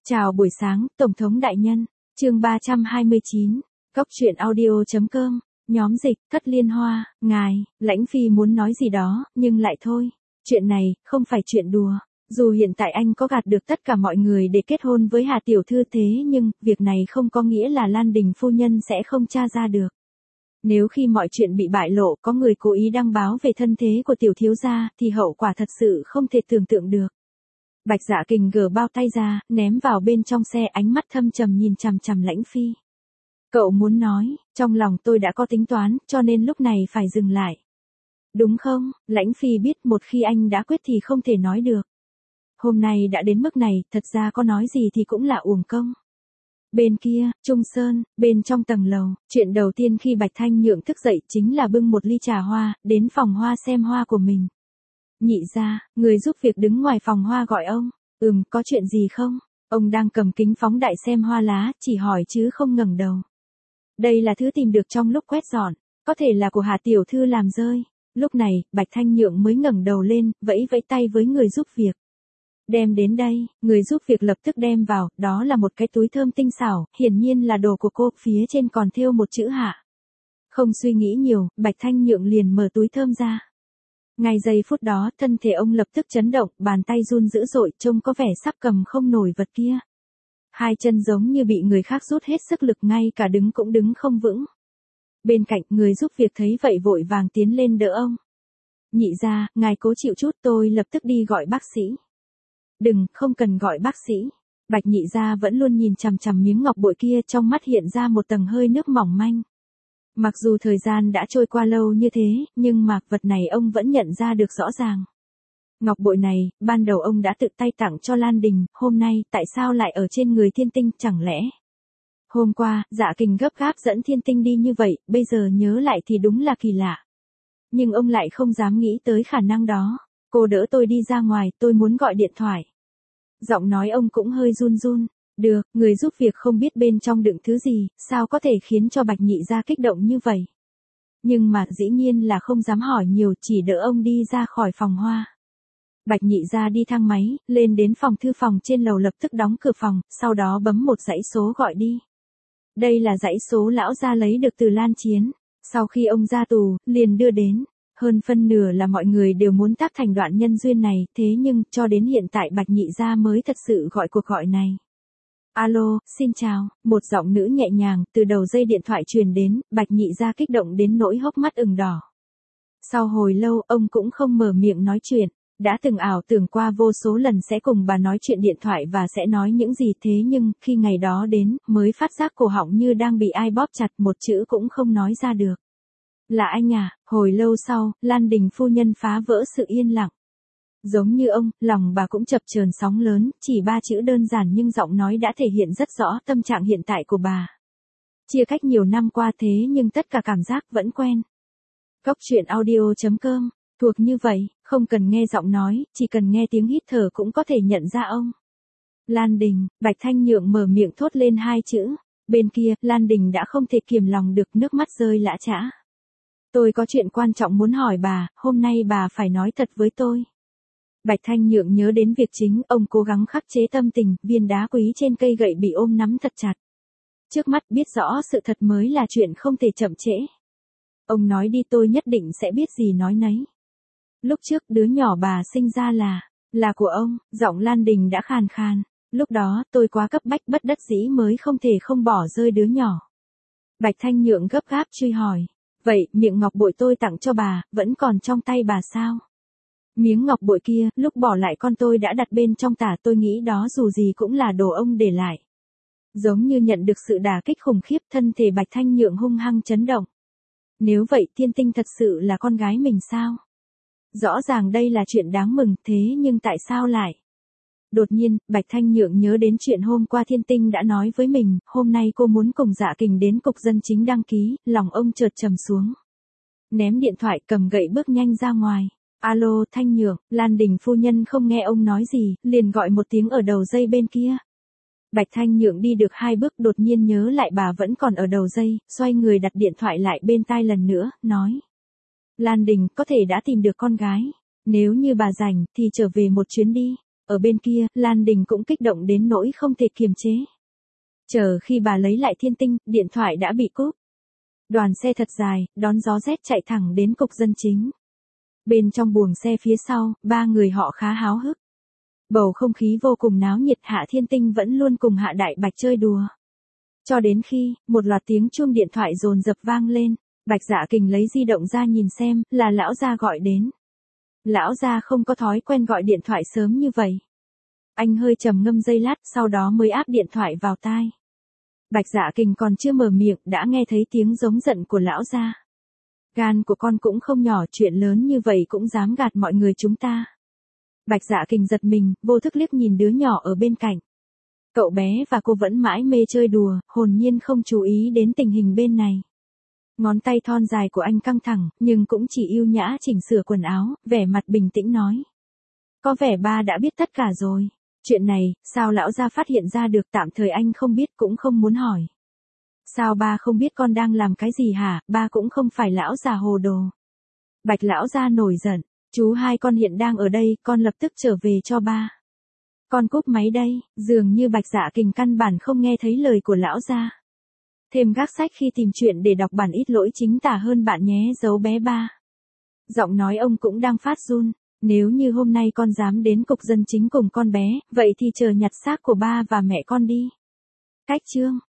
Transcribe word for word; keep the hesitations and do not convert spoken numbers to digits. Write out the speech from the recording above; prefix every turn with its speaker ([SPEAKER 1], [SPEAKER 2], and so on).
[SPEAKER 1] Chào buổi sáng, Tổng thống đại nhân. Chương ba trăm hai mươi chín. Cốc truyện audio.com. Nhóm dịch, Thất Liên Hoa, ngài, Lãnh Phi muốn nói gì đó, nhưng lại thôi. Chuyện này, không phải chuyện đùa. Dù hiện tại anh có gạt được tất cả mọi người để kết hôn với Hà Tiểu Thư thế nhưng, việc này không có nghĩa là Lan Đình phu nhân sẽ không tra ra được. Nếu khi mọi chuyện bị bại lộ có người cố ý đăng báo về thân thế của tiểu thiếu gia, thì hậu quả thật sự không thể tưởng tượng được. Bạch Dạ Kình gỡ bao tay ra, ném vào bên trong xe, ánh mắt thâm trầm nhìn chằm chằm Lãnh Phi. Cậu muốn nói, trong lòng tôi đã có tính toán, cho nên lúc này phải dừng lại. Đúng không? Lãnh Phi biết một khi anh đã quyết thì không thể nói được. Hôm nay đã đến mức này, thật ra có nói gì thì cũng là uổng công. Bên kia, Trung Sơn, bên trong tầng lầu, chuyện đầu tiên khi Bạch Thanh Nhượng thức dậy chính là bưng một ly trà hoa, đến phòng hoa xem hoa của mình. Nhị gia, người giúp việc đứng ngoài phòng hoa gọi ông. Ừm, có chuyện gì không? Ông đang cầm kính phóng đại xem hoa lá, chỉ hỏi chứ không ngẩng đầu. Đây là thứ tìm được trong lúc quét dọn, có thể là của Hà Tiểu Thư làm rơi. Lúc này, Bạch Thanh Nhượng mới ngẩng đầu lên, vẫy vẫy tay với người giúp việc. Đem đến đây, người giúp việc lập tức đem vào, đó là một cái túi thơm tinh xảo, hiển nhiên là đồ của cô, phía trên còn thêu một chữ Hạ. Không suy nghĩ nhiều, Bạch Thanh Nhượng liền mở túi thơm ra. Ngay giây phút đó, thân thể ông lập tức chấn động, bàn tay run dữ dội, trông có vẻ sắp cầm không nổi vật kia. Hai chân giống như bị người khác rút hết sức lực, ngay cả đứng cũng đứng không vững. Bên cạnh, người giúp việc thấy vậy vội vàng tiến lên đỡ ông. Nhị gia, ngài cố chịu chút, tôi lập tức đi gọi bác sĩ. Đừng, không cần gọi bác sĩ. Bạch nhị gia vẫn luôn nhìn chằm chằm miếng ngọc bội kia, trong mắt hiện ra một tầng hơi nước mỏng manh. Mặc dù thời gian đã trôi qua lâu như thế, nhưng mà vật này ông vẫn nhận ra được rõ ràng. Ngọc bội này, ban đầu ông đã tự tay tặng cho Lan Đình, hôm nay tại sao lại ở trên người Thiên Tinh, chẳng lẽ? Hôm qua, Dạ Kình gấp gáp dẫn Thiên Tinh đi như vậy, bây giờ nhớ lại thì đúng là kỳ lạ. Nhưng ông lại không dám nghĩ tới khả năng đó. Cô đỡ tôi đi ra ngoài, tôi muốn gọi điện thoại. Giọng nói ông cũng hơi run run. Được, người giúp việc không biết bên trong đựng thứ gì, sao có thể khiến cho Bạch nhị gia kích động như vậy. Nhưng mà dĩ nhiên là không dám hỏi nhiều, chỉ đỡ ông đi ra khỏi phòng hoa. Bạch nhị gia đi thang máy, lên đến phòng thư phòng trên lầu, lập tức đóng cửa phòng, sau đó bấm một dãy số gọi đi. Đây là dãy số lão gia lấy được từ Lan Chiến. Sau khi ông ra tù, liền đưa đến. Hơn phân nửa là mọi người đều muốn tác thành đoạn nhân duyên này, thế nhưng, cho đến hiện tại Bạch nhị gia mới thật sự gọi cuộc gọi này. Alo, xin chào, một giọng nữ nhẹ nhàng, từ đầu dây điện thoại truyền đến, Bạch nhị gia kích động đến nỗi hốc mắt ửng đỏ. Sau hồi lâu, ông cũng không mở miệng nói chuyện, đã từng ảo tưởng qua vô số lần sẽ cùng bà nói chuyện điện thoại và sẽ nói những gì, thế nhưng, khi ngày đó đến, mới phát giác cổ họng như đang bị ai bóp chặt, một chữ cũng không nói ra được. Là anh à? Hồi lâu sau, Lan Đình phu nhân phá vỡ sự yên lặng. Giống như ông, lòng bà cũng chập chờn sóng lớn, chỉ ba chữ đơn giản nhưng giọng nói đã thể hiện rất rõ tâm trạng hiện tại của bà. Chia cách nhiều năm qua thế nhưng tất cả cảm giác vẫn quen. Cốc truyện audio.com, thuộc như vậy, không cần nghe giọng nói, chỉ cần nghe tiếng hít thở cũng có thể nhận ra ông. Lan Đình, Bạch Thanh Nhượng mở miệng thốt lên hai chữ. Bên kia, Lan Đình đã không thể kiềm lòng được, nước mắt rơi lã chã. Tôi có chuyện quan trọng muốn hỏi bà, hôm nay bà phải nói thật với tôi. Bạch Thanh Nhượng nhớ đến việc chính, ông cố gắng khắc chế tâm tình, viên đá quý trên cây gậy bị ôm nắm thật chặt. Trước mắt biết rõ sự thật mới là chuyện không thể chậm trễ. Ông nói đi, tôi nhất định sẽ biết gì nói nấy. Lúc trước đứa nhỏ bà sinh ra là, là của ông, giọng Lan Đình đã khàn khàn. Lúc đó tôi quá cấp bách bất đắc dĩ mới không thể không bỏ rơi đứa nhỏ. Bạch Thanh Nhượng gấp gáp truy hỏi. Vậy, miệng ngọc bội tôi tặng cho bà, vẫn còn trong tay bà sao? Miếng ngọc bội kia, lúc bỏ lại con tôi đã đặt bên trong tả, tôi nghĩ đó dù gì cũng là đồ ông để lại. Giống như nhận được sự đả kích khủng khiếp, thân thể Bạch Thanh Nhượng hung hăng chấn động. Nếu vậy, Thiên Tinh thật sự là con gái mình sao? Rõ ràng đây là chuyện đáng mừng, thế nhưng tại sao lại? Đột nhiên, Bạch Thanh Nhượng nhớ đến chuyện hôm qua Thiên Tinh đã nói với mình, hôm nay cô muốn cùng Dạ Kình đến cục dân chính đăng ký, lòng ông chợt trầm xuống. Ném điện thoại, cầm gậy bước nhanh ra ngoài. Alo, Thanh Nhượng, Lan Đình phu nhân không nghe ông nói gì, liền gọi một tiếng ở đầu dây bên kia. Bạch Thanh Nhượng đi được hai bước, đột nhiên nhớ lại bà vẫn còn ở đầu dây, xoay người đặt điện thoại lại bên tai lần nữa, nói. Lan Đình, có thể đã tìm được con gái. Nếu như bà rảnh, thì trở về một chuyến đi. Ở bên kia, Lan Đình cũng kích động đến nỗi không thể kiềm chế. Chờ khi bà lấy lại thiên tinh, điện thoại đã bị cúp. Đoàn xe thật dài, đón gió rét chạy thẳng đến cục dân chính. Bên trong buồng xe phía sau, ba người họ khá háo hức. Bầu không khí vô cùng náo nhiệt, Hạ Thiên Tinh vẫn luôn cùng Hạ Đại Bạch chơi đùa. Cho đến khi, một loạt tiếng chuông điện thoại dồn dập vang lên, Bạch Dạ Kình lấy di động ra nhìn xem, là lão gia gọi đến. Lão gia không có thói quen gọi điện thoại sớm như vậy. Anh hơi trầm ngâm giây lát, sau đó mới áp điện thoại vào tai. Bạch Dạ Kình còn chưa mở miệng, đã nghe thấy tiếng giống giận của lão gia. Gan của con cũng không nhỏ, chuyện lớn như vậy cũng dám gạt mọi người chúng ta. Bạch Dạ Kình giật mình, vô thức liếc nhìn đứa nhỏ ở bên cạnh. Cậu bé và cô vẫn mãi mê chơi đùa, hồn nhiên không chú ý đến tình hình bên này. Ngón tay thon dài của anh căng thẳng, nhưng cũng chỉ yêu nhã chỉnh sửa quần áo, vẻ mặt bình tĩnh nói. Có vẻ ba đã biết tất cả rồi. Chuyện này, sao lão gia phát hiện ra được, tạm thời anh không biết cũng không muốn hỏi. Sao ba không biết con đang làm cái gì hả, ba cũng không phải lão già hồ đồ. Bạch lão gia nổi giận, chú hai con hiện đang ở đây, con lập tức trở về cho ba. Con cúp máy đây, dường như Bạch Dạ Kình căn bản không nghe thấy lời của lão gia. Thêm gác sách khi tìm chuyện để đọc bản ít lỗi chính tả hơn bạn nhé, dấu bé ba. Giọng nói ông cũng đang phát run. Nếu như hôm nay con dám đến cục dân chính cùng con bé, vậy thì chờ nhặt xác của ba và mẹ con đi. Cách chương